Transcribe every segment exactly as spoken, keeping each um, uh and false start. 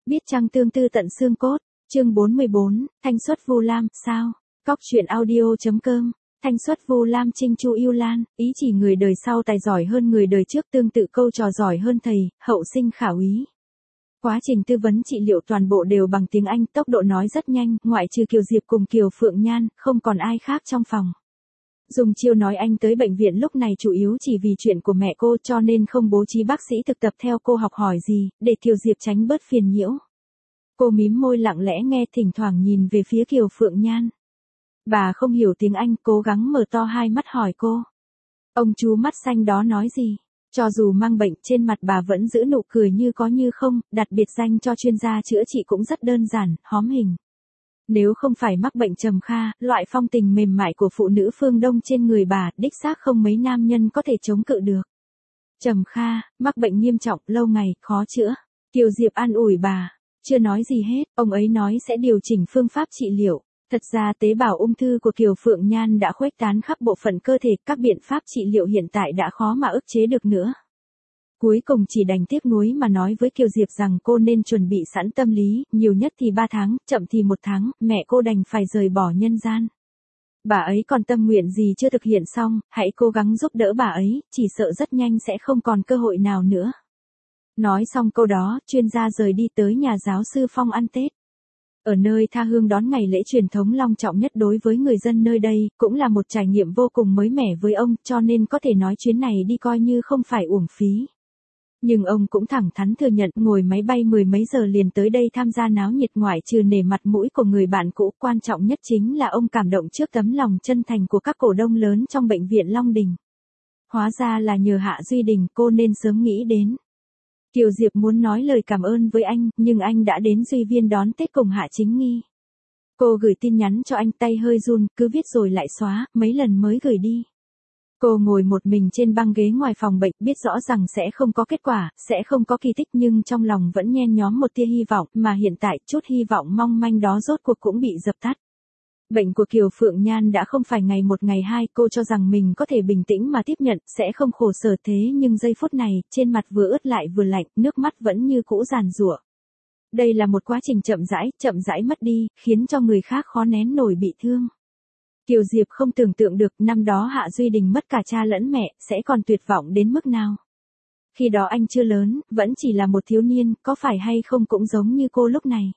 Biết chăng tương tư tận xương cốt, chương bốn mươi bốn, thanh xuất Vu Lam, sao? Cóc truyện audio.com, thanh xuất Vu Lam Trinh Chu yêu Lan, ý chỉ người đời sau tài giỏi hơn người đời trước, tương tự câu trò giỏi hơn thầy, hậu sinh khả úy. Quá trình tư vấn trị liệu toàn bộ đều bằng tiếng Anh, tốc độ nói rất nhanh, ngoại trừ Kiều Diệp cùng Kiều Phượng Nhan, không còn ai khác trong phòng. Dùng chiêu nói Anh tới bệnh viện lúc này chủ yếu chỉ vì chuyện của mẹ cô, cho nên không bố trí bác sĩ thực tập theo cô học hỏi gì, để Kiều Diệp tránh bớt phiền nhiễu. Cô mím môi lặng lẽ nghe, thỉnh thoảng nhìn về phía Kiều Phượng Nhan. Bà không hiểu tiếng Anh, cố gắng mở to hai mắt hỏi cô. Ông chú mắt xanh đó nói gì? Cho dù mang bệnh, trên mặt bà vẫn giữ nụ cười như có như không, đặt biệt danh cho chuyên gia chữa trị cũng rất đơn giản, hóm hình. Nếu không phải mắc bệnh trầm kha, loại phong tình mềm mại của phụ nữ phương Đông trên người bà, đích xác không mấy nam nhân có thể chống cự được. Trầm kha, mắc bệnh nghiêm trọng, lâu ngày, khó chữa. Kiều Diệp an ủi bà. Chưa nói gì hết, ông ấy nói sẽ điều chỉnh phương pháp trị liệu. Thật ra tế bào ung thư của Kiều Phượng Nhan đã khuếch tán khắp bộ phận cơ thể, các biện pháp trị liệu hiện tại đã khó mà ức chế được nữa. Cuối cùng chỉ đành tiếc nuối mà nói với Kiều Diệp rằng cô nên chuẩn bị sẵn tâm lý, nhiều nhất thì ba tháng, chậm thì một tháng, mẹ cô đành phải rời bỏ nhân gian. Bà ấy còn tâm nguyện gì chưa thực hiện xong, hãy cố gắng giúp đỡ bà ấy, chỉ sợ rất nhanh sẽ không còn cơ hội nào nữa. Nói xong câu đó, chuyên gia rời đi tới nhà giáo sư Phong ăn Tết. Ở nơi tha hương đón ngày lễ truyền thống long trọng nhất đối với người dân nơi đây, cũng là một trải nghiệm vô cùng mới mẻ với ông, cho nên có thể nói chuyến này đi coi như không phải uổng phí. Nhưng ông cũng thẳng thắn thừa nhận, ngồi máy bay mười mấy giờ liền tới đây tham gia náo nhiệt, ngoại trừ nể mặt mũi của người bạn cũ, quan trọng nhất chính là ông cảm động trước tấm lòng chân thành của các cổ đông lớn trong bệnh viện Long Đình. Hóa ra là nhờ Hạ Duy Đình, cô nên sớm nghĩ đến. Kiều Diệp muốn nói lời cảm ơn với anh, nhưng anh đã đến Duy Viên đón Tết cùng Hạ Chính Nghi. Cô gửi tin nhắn cho anh, tay hơi run, cứ viết rồi lại xóa, mấy lần mới gửi đi. Cô ngồi một mình trên băng ghế ngoài phòng bệnh, biết rõ rằng sẽ không có kết quả, sẽ không có kỳ tích, nhưng trong lòng vẫn nhen nhóm một tia hy vọng, mà hiện tại chút hy vọng mong manh đó rốt cuộc cũng bị dập tắt. Bệnh của Kiều Phượng Nhan đã không phải ngày một ngày hai, cô cho rằng mình có thể bình tĩnh mà tiếp nhận, sẽ không khổ sở thế nhưng giây phút này, trên mặt vừa ướt lại vừa lạnh, nước mắt vẫn như cũ giàn giụa. Đây là một quá trình chậm rãi, chậm rãi mất đi, khiến cho người khác khó nén nổi bị thương. Kiều Diệp không tưởng tượng được năm đó Hạ Duy Đình mất cả cha lẫn mẹ, sẽ còn tuyệt vọng đến mức nào. Khi đó anh chưa lớn, vẫn chỉ là một thiếu niên, có phải hay không cũng giống như cô lúc này.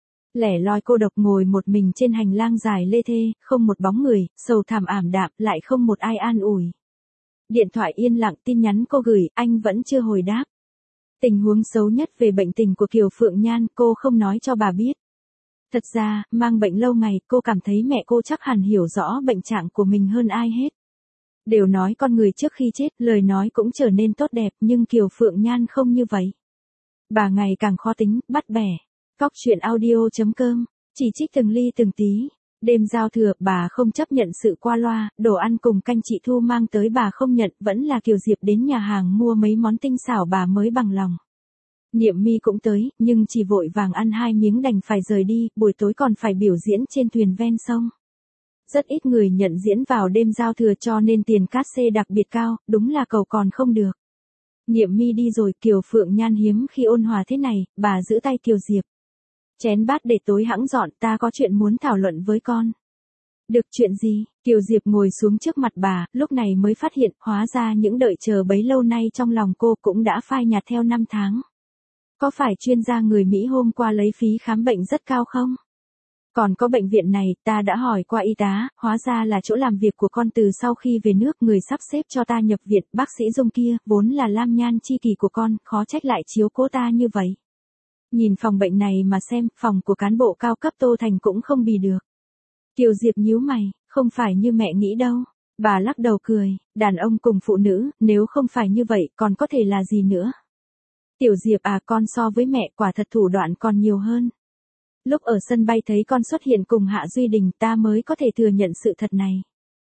Lẻ loi cô độc ngồi một mình trên hành lang dài lê thê, không một bóng người, sầu thảm ảm đạm, lại không một ai an ủi. Điện thoại yên lặng, tin nhắn cô gửi, anh vẫn chưa hồi đáp. Tình huống xấu nhất về bệnh tình của Kiều Phượng Nhan, cô không nói cho bà biết. Thật ra, mang bệnh lâu ngày, cô cảm thấy mẹ cô chắc hẳn hiểu rõ bệnh trạng của mình hơn ai hết. Đều nói con người trước khi chết, lời nói cũng trở nên tốt đẹp, nhưng Kiều Phượng Nhan không như vậy. Bà ngày càng khó tính, bắt bẻ. Cóc truyện audio.com, chỉ trích từng ly từng tí. Đêm giao thừa, bà không chấp nhận sự qua loa, đồ ăn cùng canh chị Thu mang tới bà không nhận, vẫn là Kiều Diệp đến nhà hàng mua mấy món tinh xảo bà mới bằng lòng. Niệm Mi cũng tới, nhưng chỉ vội vàng ăn hai miếng đành phải rời đi, buổi tối còn phải biểu diễn trên thuyền ven sông. Rất ít người nhận diễn vào đêm giao thừa cho nên tiền cát xê đặc biệt cao, đúng là cầu còn không được. Niệm Mi đi rồi, Kiều Phượng Nhan hiếm khi ôn hòa thế này, bà giữ tay Kiều Diệp. Chén bát để tối hãng dọn, ta có chuyện muốn thảo luận với con. Được, chuyện gì? Kiều Diệp ngồi xuống trước mặt bà, lúc này mới phát hiện, hóa ra những đợi chờ bấy lâu nay trong lòng cô cũng đã phai nhạt theo năm tháng. Có phải chuyên gia người Mỹ hôm qua lấy phí khám bệnh rất cao không? Còn có bệnh viện này, ta đã hỏi qua y tá, hóa ra là chỗ làm việc của con từ sau khi về nước, người sắp xếp cho ta nhập viện, bác sĩ Dung kia, vốn là lam nhan chi kỷ của con, khó trách lại chiếu cố ta như vậy. Nhìn phòng bệnh này mà xem, phòng của cán bộ cao cấp Tô Thành cũng không bì được. Kiều Diệp nhíu mày, không phải như mẹ nghĩ đâu. Bà lắc đầu cười, đàn ông cùng phụ nữ, nếu không phải như vậy, còn có thể là gì nữa? Tiểu Diệp à, con so với mẹ quả thật thủ đoạn còn nhiều hơn. Lúc ở sân bay thấy con xuất hiện cùng Hạ Duy Đình, ta mới có thể thừa nhận sự thật này.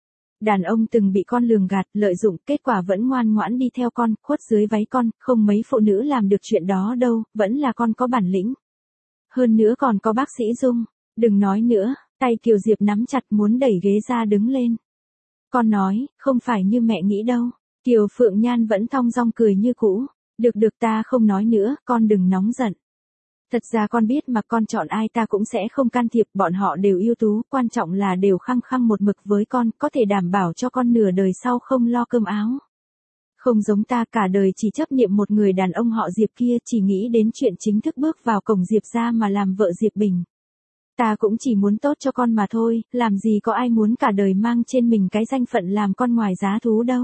Đàn ông từng bị con lường gạt, lợi dụng, kết quả vẫn ngoan ngoãn đi theo con, khuất dưới váy con, không mấy phụ nữ làm được chuyện đó đâu, vẫn là con có bản lĩnh. Hơn nữa còn có bác sĩ Dung, đừng nói nữa, tay Kiều Diệp nắm chặt muốn đẩy ghế ra đứng lên. Con nói, không phải như mẹ nghĩ đâu. Kiều Phượng Nhan vẫn thong dong cười như cũ. Được được, ta không nói nữa, con đừng nóng giận. Thật ra con biết mà con chọn ai ta cũng sẽ không can thiệp, bọn họ đều ưu tú, quan trọng là đều khăng khăng một mực với con, có thể đảm bảo cho con nửa đời sau không lo cơm áo. Không giống ta cả đời chỉ chấp niệm một người đàn ông họ Diệp kia, chỉ nghĩ đến chuyện chính thức bước vào cổng Diệp gia mà làm vợ Diệp Bình. Ta cũng chỉ muốn tốt cho con mà thôi, làm gì có ai muốn cả đời mang trên mình cái danh phận làm con ngoài giá thú đâu.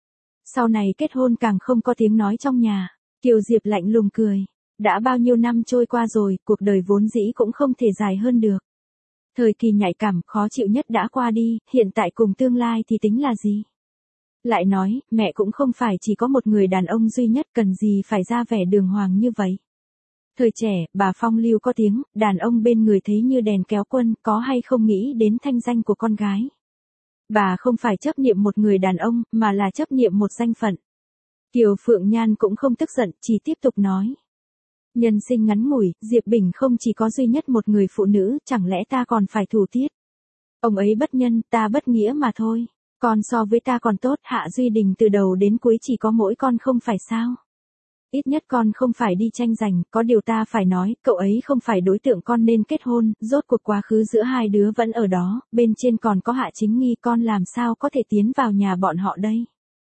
Sau này kết hôn càng không có tiếng nói trong nhà. Kiều Diệp lạnh lùng cười. Đã bao nhiêu năm trôi qua rồi, cuộc đời vốn dĩ cũng không thể dài hơn được. Thời kỳ nhạy cảm, khó chịu nhất đã qua đi, hiện tại cùng tương lai thì tính là gì? Lại nói, mẹ cũng không phải chỉ có một người đàn ông duy nhất, cần gì phải ra vẻ đường hoàng như vậy. Thời trẻ, bà phong lưu có tiếng, đàn ông bên người thấy như đèn kéo quân, có hay không nghĩ đến thanh danh của con gái. Bà không phải chấp niệm một người đàn ông, mà là chấp niệm một danh phận. Kiều Phượng Nhan cũng không tức giận, chỉ tiếp tục nói. Nhân sinh ngắn ngủi, Diệp Bình không chỉ có duy nhất một người phụ nữ, chẳng lẽ ta còn phải thủ tiết. Ông ấy bất nhân, ta bất nghĩa mà thôi. Con so với ta còn tốt, Hạ Duy Đình từ đầu đến cuối chỉ có mỗi con không phải sao. Ít nhất con không phải đi tranh giành, có điều ta phải nói, cậu ấy không phải đối tượng con nên kết hôn, rốt cuộc quá khứ giữa hai đứa vẫn ở đó, bên trên còn có Hạ Chính Nghi, con làm sao có thể tiến vào nhà bọn họ đây.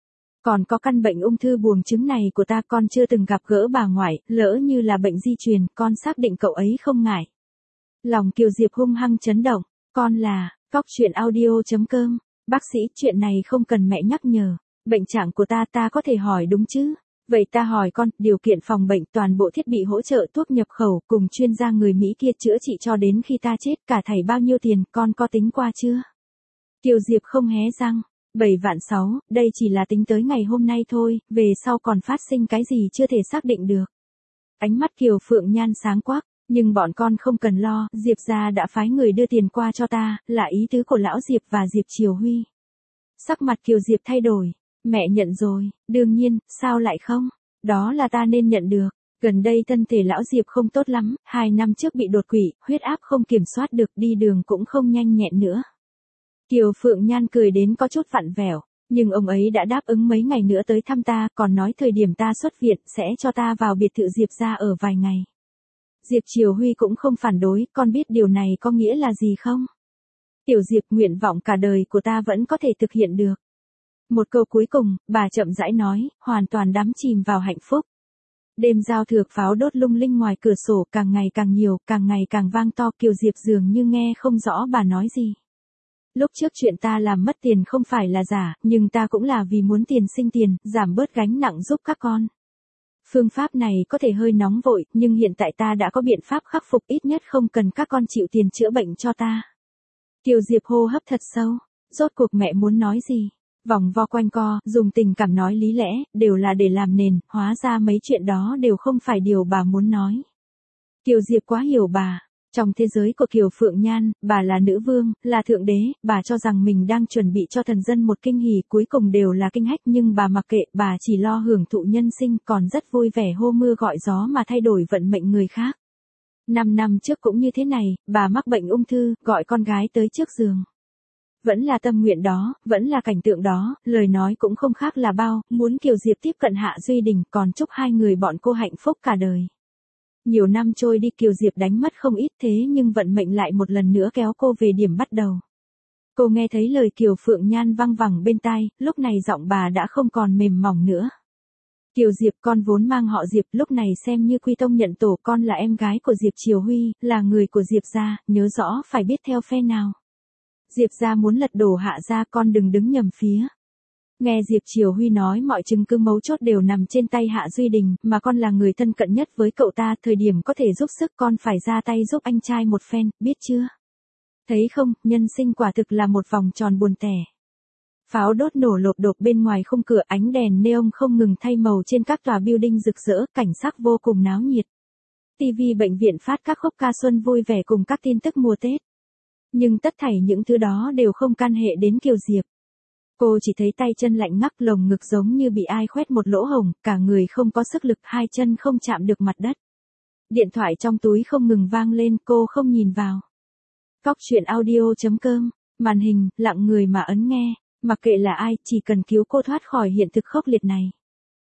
Còn có căn bệnh ung thư buồng trứng này của ta, con chưa từng gặp gỡ bà ngoại, lỡ như là bệnh di truyền, con xác định cậu ấy không ngại. Lòng Kiều Diệp hung hăng chấn động, con là, cóc truyện audio chấm com, bác sĩ, chuyện này không cần mẹ nhắc nhở, bệnh trạng của ta ta có thể hỏi đúng chứ? Vậy ta hỏi con, điều kiện phòng bệnh, toàn bộ thiết bị hỗ trợ, thuốc nhập khẩu, cùng chuyên gia người Mỹ kia chữa trị cho đến khi ta chết, cả thảy bao nhiêu tiền, con có tính qua chưa? Kiều Diệp không hé răng. bảy vạn sáu, đây chỉ là tính tới ngày hôm nay thôi, về sau còn phát sinh cái gì chưa thể xác định được. Ánh mắt Kiều Phượng Nhan sáng quắc, nhưng bọn con không cần lo, Diệp gia đã phái người đưa tiền qua cho ta, là ý tứ của lão Diệp và Diệp Triều Huy. Sắc mặt Kiều Diệp thay đổi, mẹ nhận rồi, đương nhiên, sao lại không, đó là ta nên nhận được. Gần đây thân thể lão Diệp không tốt lắm, hai năm trước bị đột quỵ, huyết áp không kiểm soát được, đi đường cũng không nhanh nhẹn nữa. Kiều Phượng Nhan cười đến có chút vặn vẹo, nhưng ông ấy đã đáp ứng mấy ngày nữa tới thăm ta, còn nói thời điểm ta xuất viện sẽ cho ta vào biệt thự Diệp gia ở vài ngày. Diệp Triều Huy cũng không phản đối, con biết điều này có nghĩa là gì không? Tiểu Diệp, nguyện vọng cả đời của ta vẫn có thể thực hiện được. Một câu cuối cùng, bà chậm rãi nói, hoàn toàn đắm chìm vào hạnh phúc. Đêm giao thừa, pháo đốt lung linh ngoài cửa sổ càng ngày càng nhiều, càng ngày càng vang to, Kiều Diệp dường như nghe không rõ bà nói gì. Lúc trước chuyện ta làm mất tiền không phải là giả, nhưng ta cũng là vì muốn tiền sinh tiền, giảm bớt gánh nặng giúp các con. Phương pháp này có thể hơi nóng vội, nhưng hiện tại ta đã có biện pháp khắc phục, ít nhất không cần các con chịu tiền chữa bệnh cho ta. Kiều Diệp hô hấp thật sâu, rốt cuộc mẹ muốn nói gì? Vòng vo quanh co, dùng tình cảm nói lý lẽ, đều là để làm nền, hóa ra mấy chuyện đó đều không phải điều bà muốn nói. Kiều Diệp quá hiểu bà. Trong thế giới của Kiều Phượng Nhan, bà là nữ vương, là thượng đế, bà cho rằng mình đang chuẩn bị cho thần dân một kinh hỉ, cuối cùng đều là kinh hách, nhưng bà mặc kệ, bà chỉ lo hưởng thụ nhân sinh, còn rất vui vẻ hô mưa gọi gió mà thay đổi vận mệnh người khác. Năm năm trước cũng như thế này, bà mắc bệnh ung thư, gọi con gái tới trước giường. Vẫn là tâm nguyện đó, vẫn là cảnh tượng đó, lời nói cũng không khác là bao, muốn Kiều Diệp tiếp cận Hạ Duy Đình, còn chúc hai người bọn cô hạnh phúc cả đời. Nhiều năm trôi đi, Kiều Diệp đánh mất không ít, thế nhưng vận mệnh lại một lần nữa kéo cô về điểm bắt đầu. Cô nghe thấy lời Kiều Phượng Nhan văng vẳng bên tai, lúc này giọng bà đã không còn mềm mỏng nữa. Kiều Diệp, con vốn mang họ Diệp, lúc này xem như quy tông nhận tổ, con là em gái của Diệp Triều Huy, là người của Diệp gia, nhớ rõ phải biết theo phe nào. Diệp gia muốn lật đổ Hạ gia, con đừng đứng nhầm phía. Nghe Diệp Triều Huy nói mọi chứng cứ mấu chốt đều nằm trên tay Hạ Duy Đình, mà con là người thân cận nhất với cậu ta, thời điểm có thể giúp sức con phải ra tay giúp anh trai một phen, biết chưa? Thấy không, nhân sinh quả thực là một vòng tròn buồn tẻ. Pháo đốt nổ lộp độp bên ngoài khung cửa, ánh đèn neon không ngừng thay màu trên các tòa building rực rỡ, cảnh sắc vô cùng náo nhiệt. ti vi bệnh viện phát các khúc ca xuân vui vẻ cùng các tin tức mùa Tết. Nhưng tất thảy những thứ đó đều không can hệ đến Kiều Diệp. Cô chỉ thấy tay chân lạnh ngắt, lồng ngực giống như bị ai khoét một lỗ hổng, cả người không có sức lực, hai chân không chạm được mặt đất. Điện thoại trong túi không ngừng vang lên, cô không nhìn vào. Cóc truyện audio chấm com, màn hình, lặng người mà ấn nghe, mặc kệ là ai, chỉ cần cứu cô thoát khỏi hiện thực khốc liệt này.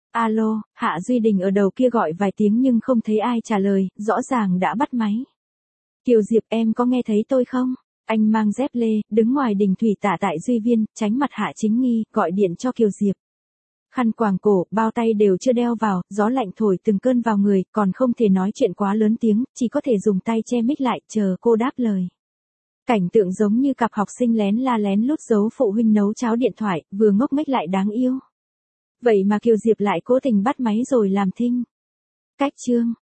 Alo, Hạ Duy Đình ở đầu kia gọi vài tiếng nhưng không thấy ai trả lời, rõ ràng đã bắt máy. Kiều Diệp em có nghe thấy tôi không? Anh mang dép lê, đứng ngoài đình thủy tạ tại Duy Viên, tránh mặt Hạ Chính Nghi, gọi điện cho Kiều Diệp. Khăn quàng cổ, bao tay đều chưa đeo vào, gió lạnh thổi từng cơn vào người, còn không thể nói chuyện quá lớn tiếng, chỉ có thể dùng tay che mic lại, chờ cô đáp lời. Cảnh tượng giống như cặp học sinh lén la lén lút giấu phụ huynh nấu cháo điện thoại, vừa ngốc nghếch lại đáng yêu. Vậy mà Kiều Diệp lại cố tình bắt máy rồi làm thinh. Cách chương